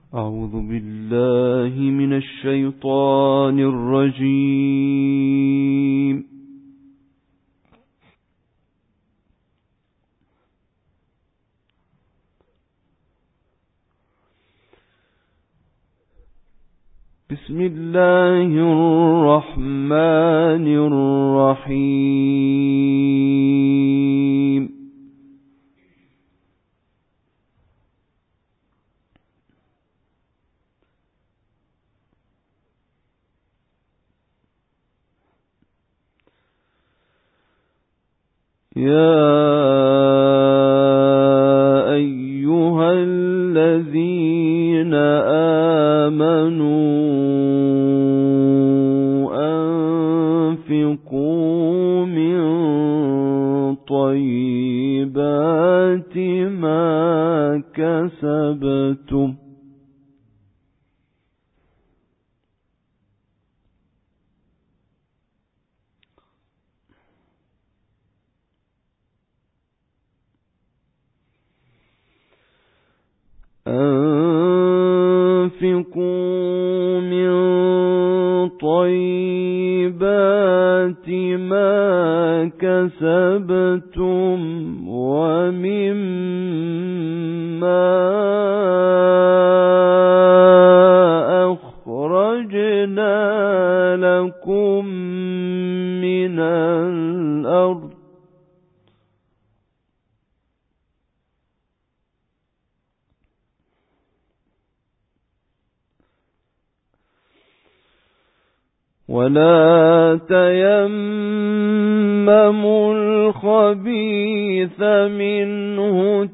أعوذ بالله من الشيطان الرجيم. بسم الله الرحمن الرحيم. يا أيها الذين آمنوا أنفقوا من طيبات ما كسبتم ومما أخرجنا لكم من الأرض ولا تيمموا الخبيث منه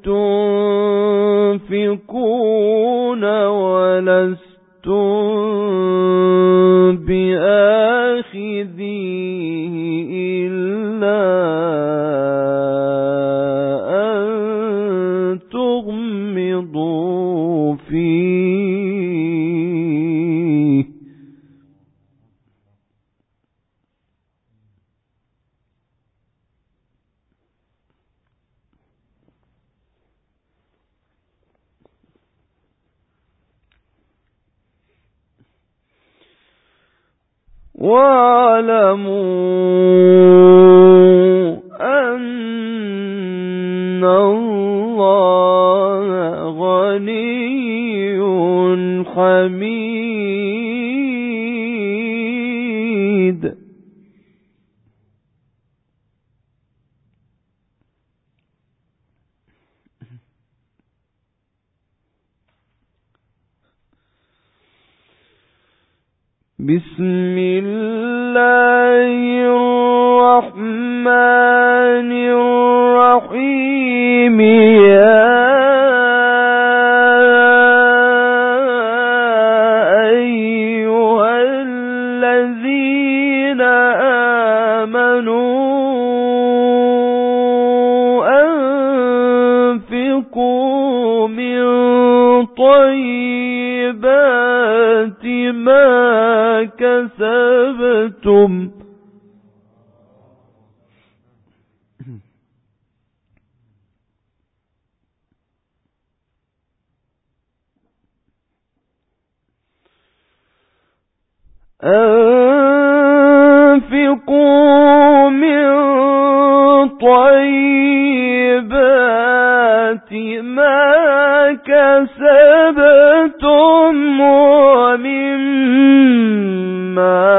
تنفقون ولستم بآخذيه إلا أن تغمضوا فيه واعلموا أن الله غني حميد. بسم الله الرحمن الرحيم. يا أيها الذين آمنوا أنفقوا من طيبات ما كسبتم أنفقوا من طيبات ما كسبتم ومما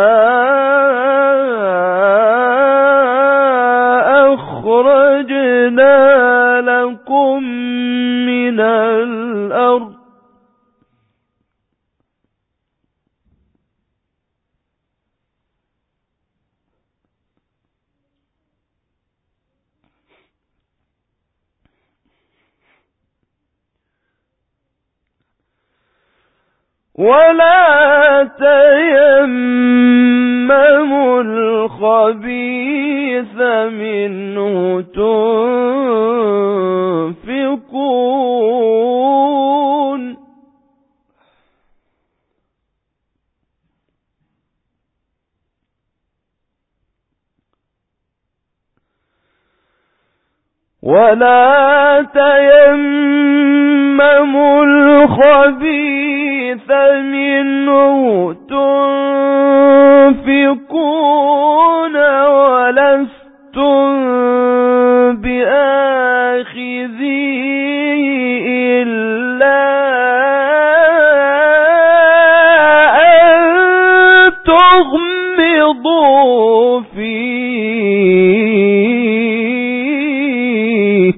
أخرجنا لكم من الأرض ولا تيمموا الخبيث منه تنفقون ولا تيمموا الخبيث منه تنفقون ولستم بآخذيه إلا أن تغمضوا فيه.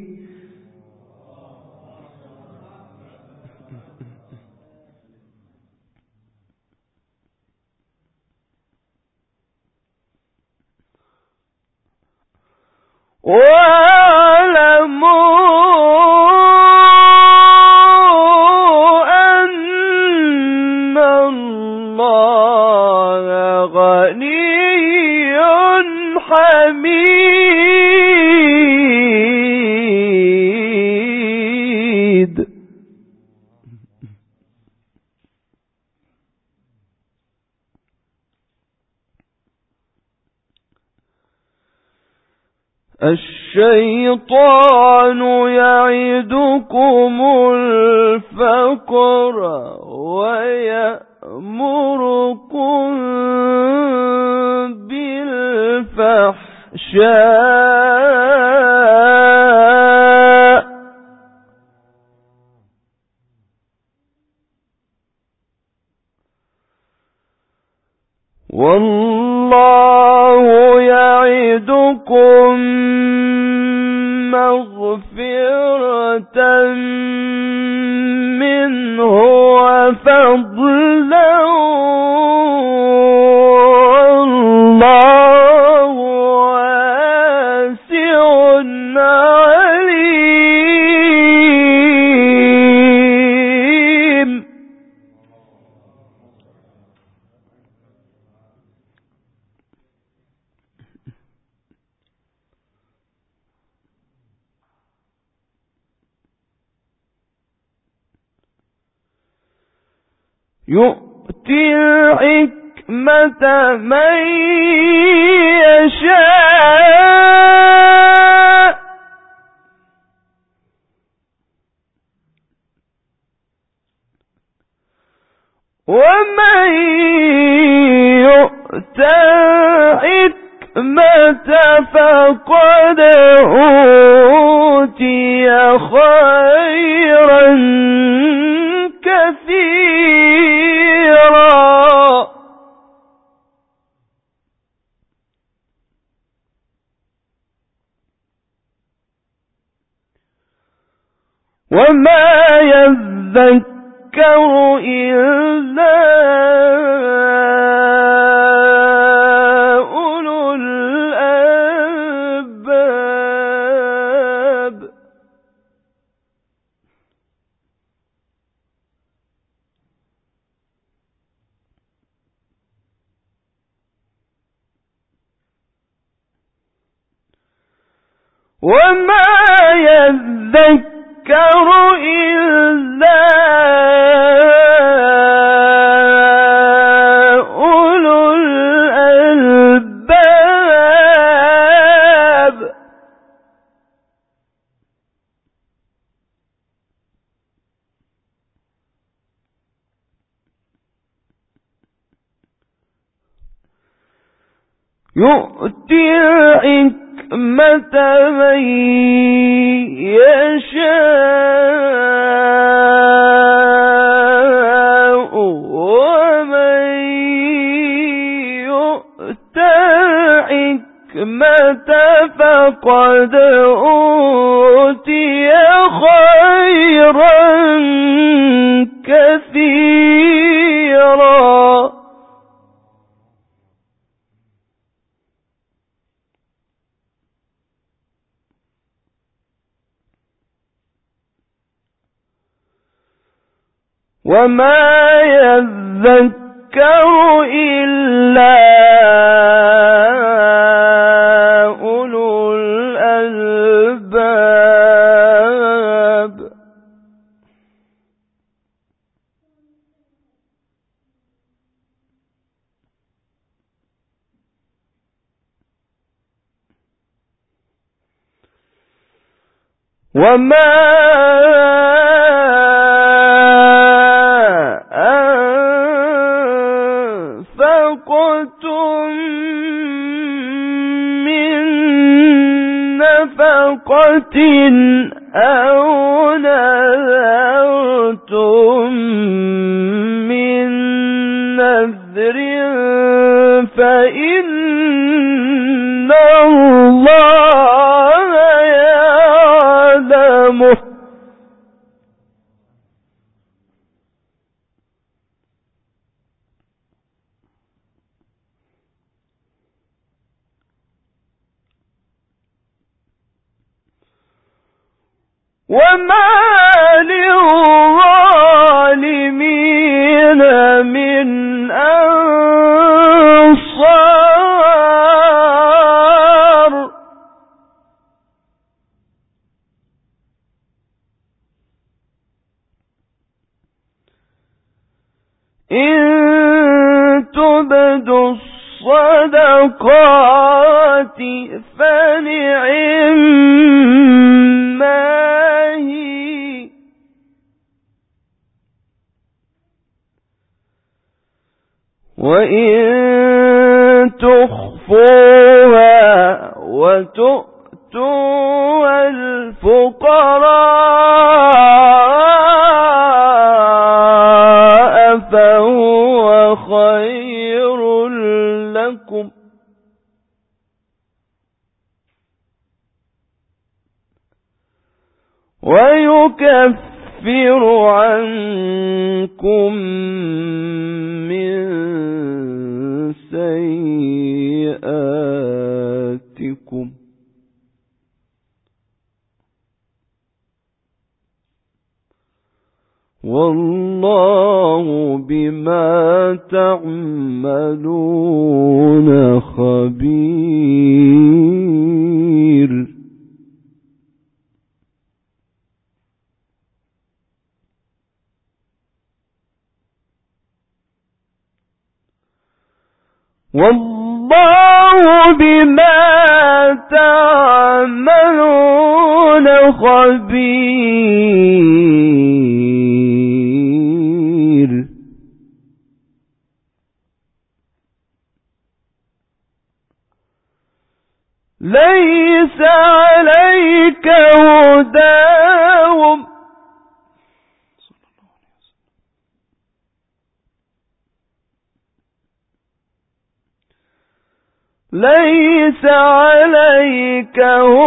واعلموا أن الله غني حميد. الشيطان يعدكم الفقر ويأمركم بالفحشاء والله يعدكم مغفرة منه وفضلا والله واسع عليم. يؤتي الحكمة من يشاء ومن يؤت الحكمة فقد أوتي خيرا كثيرا وما يذكر إلا أولو الألباب. وما يذكر إلا أولو الألباب. يؤتي الحكمة من يشاء ومن يؤت الحكمة فقد أوتي خيرا كثيرا. وما يذكر إلا أولو الألباب. وما أو نذرتم من نذر فإن الله يعلمه وما للظالمين من أنصار إن تبدوا الصدقات فنعما هي وإن تخفوها وتؤتوا الفقراء فهو خير لكم ويكفر عنكم من سيئاتكم والله بما تعملون خبير والله بما تعملون خبير ليس عليك هداهم ليس عليك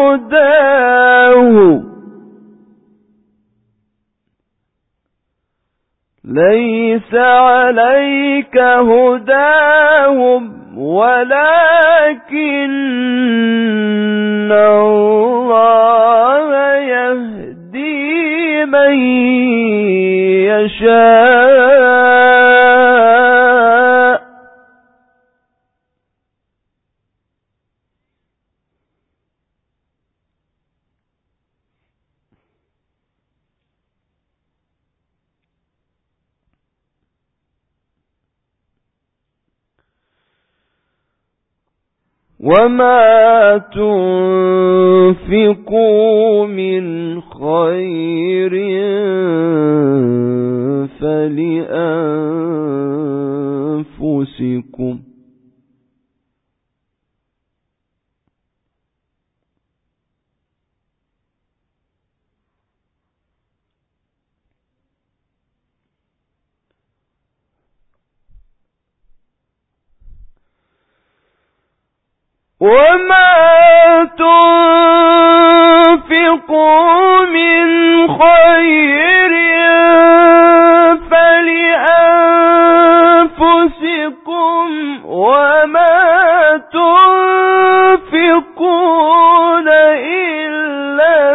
هداهم ليس عليك هداهم ولكن الله يهدي من يشاء وما تنفقوا من خير فلأنفسكم وما تنفقوا من خير فلأنفسكم وما تنفقون إلا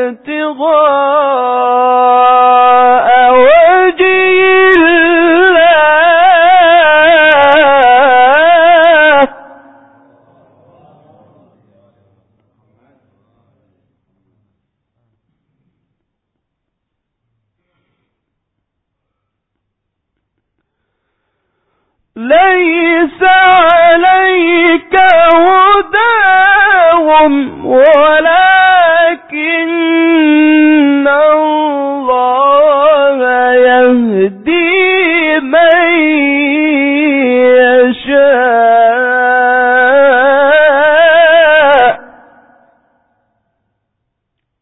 ابتغاء وجه ليس عليك هداهم ولكن الله يهدي من يشاء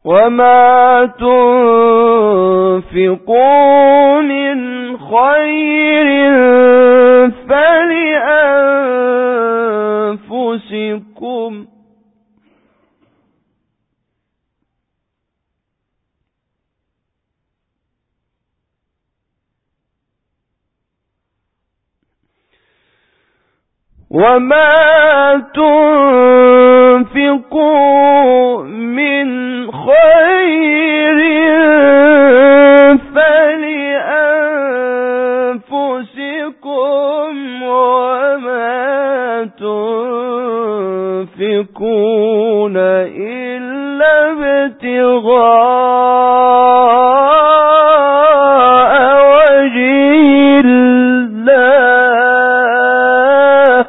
وما تنفقوا من خير فلأنفسكم وما تنفقوا من خير فلأنفسكم وما تنفقون إلا ابتغاء وجه الله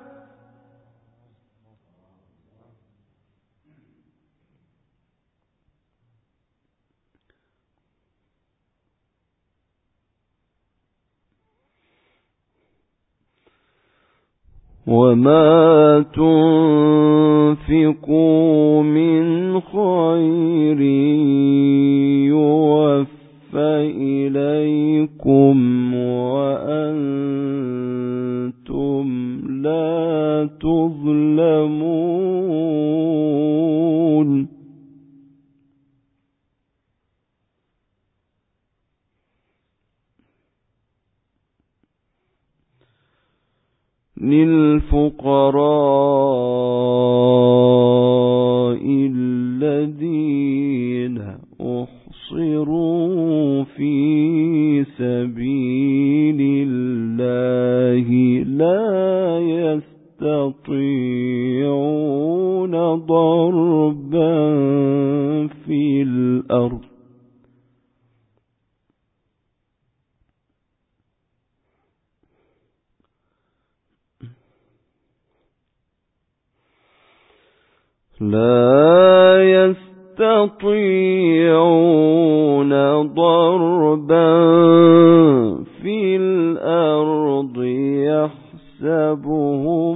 وما تنفقوا من خير يوفى إليكم وأنتم لا تظلمون للفقراء الذين أحصروا في سبيل الله لا يستطيعون ضربا في الأرض يحسبهم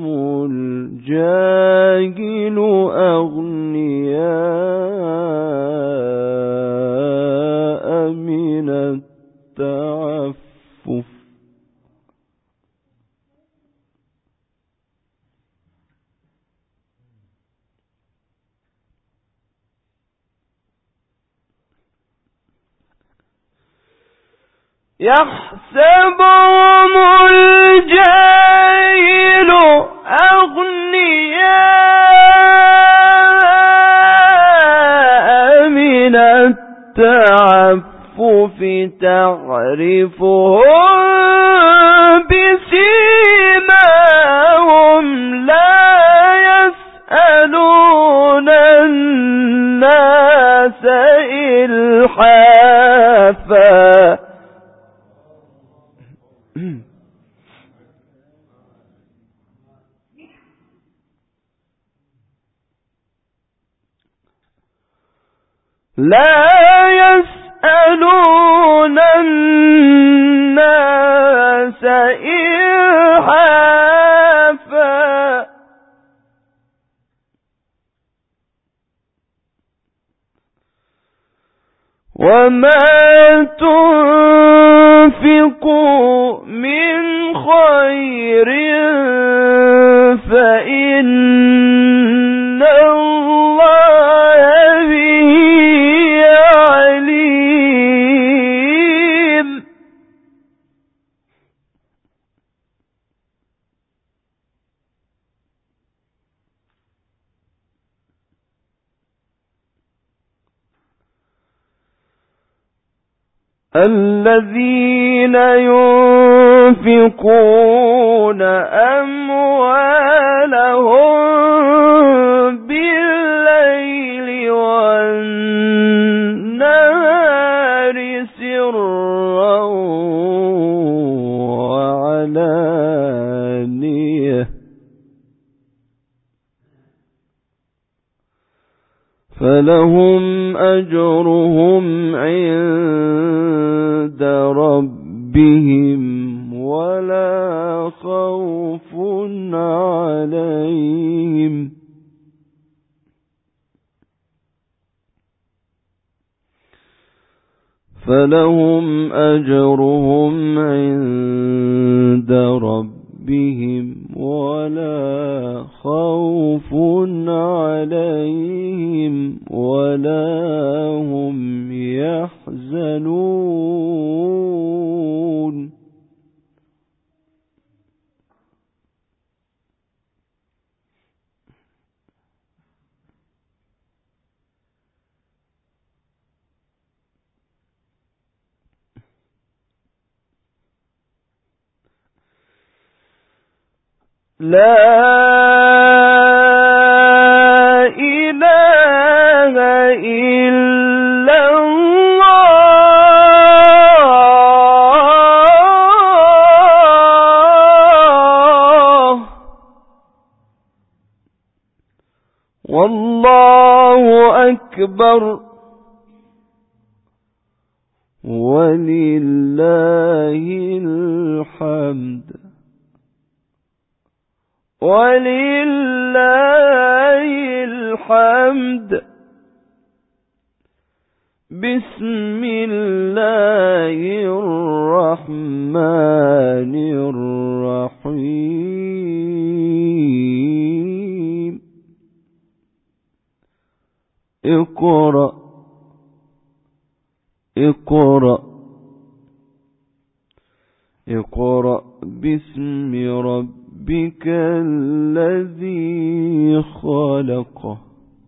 الجاهل أغنياء من التعفف يحسبهم الجاهل أغنياء من التعفف تعرفهم بسيماهم لا يسألون الناس إلحافا لا يسألون الناس إلحافا وما تنفقوا من خير فإن الله به عليم الذين ينفقون أموالهم بالليل والنهار سرا وعلانية فلهم أجرهم عند ربهم ولا خوف عليهم فلهم أجرهم عند ربهم ولا خوف عليهم ولا هم يحزنون. لا إله إلا الله والله أكبر ولله الحمد ولله الحمد. بسم الله الرحمن الرحيم. اقرأ اقرأ اقرأ باسم ربك الذي خلق.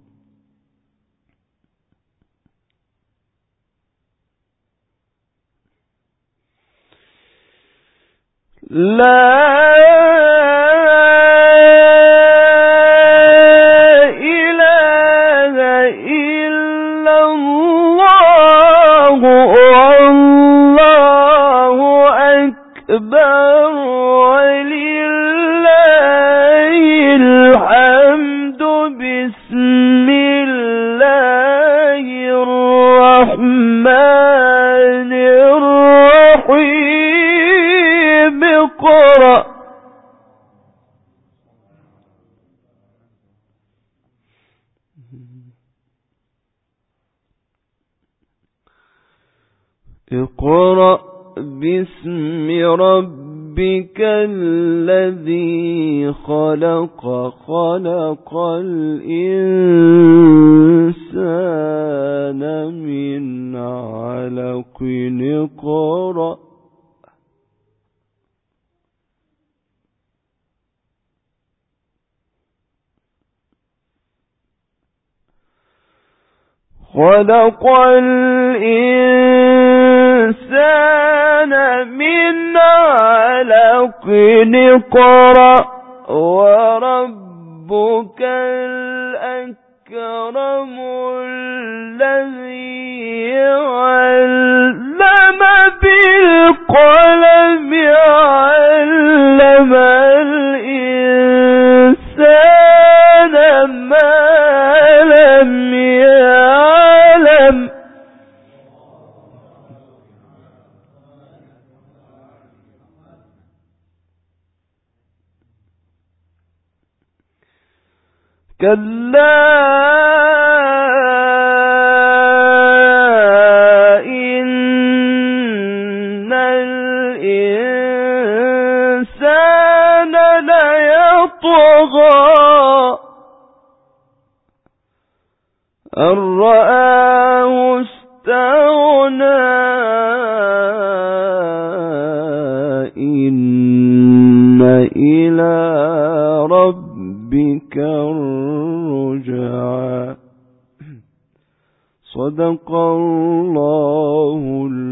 لا إله إلا الله والله أكبر ولله الحمد. بسم الله الرحمن الرحيم. اقرأ اقرأ باسم ربك الذي خلق. خلق الإنسان من علق. اقرأ خلق الإنسان من علق. اقرأ وربك الأكرم الذي علم بالقلم علم الإنسان ما لم يعلم. كلا إن الإنسان ليطغى أن رآه استغنى. إن إلى ربك الرجعى. صدق الله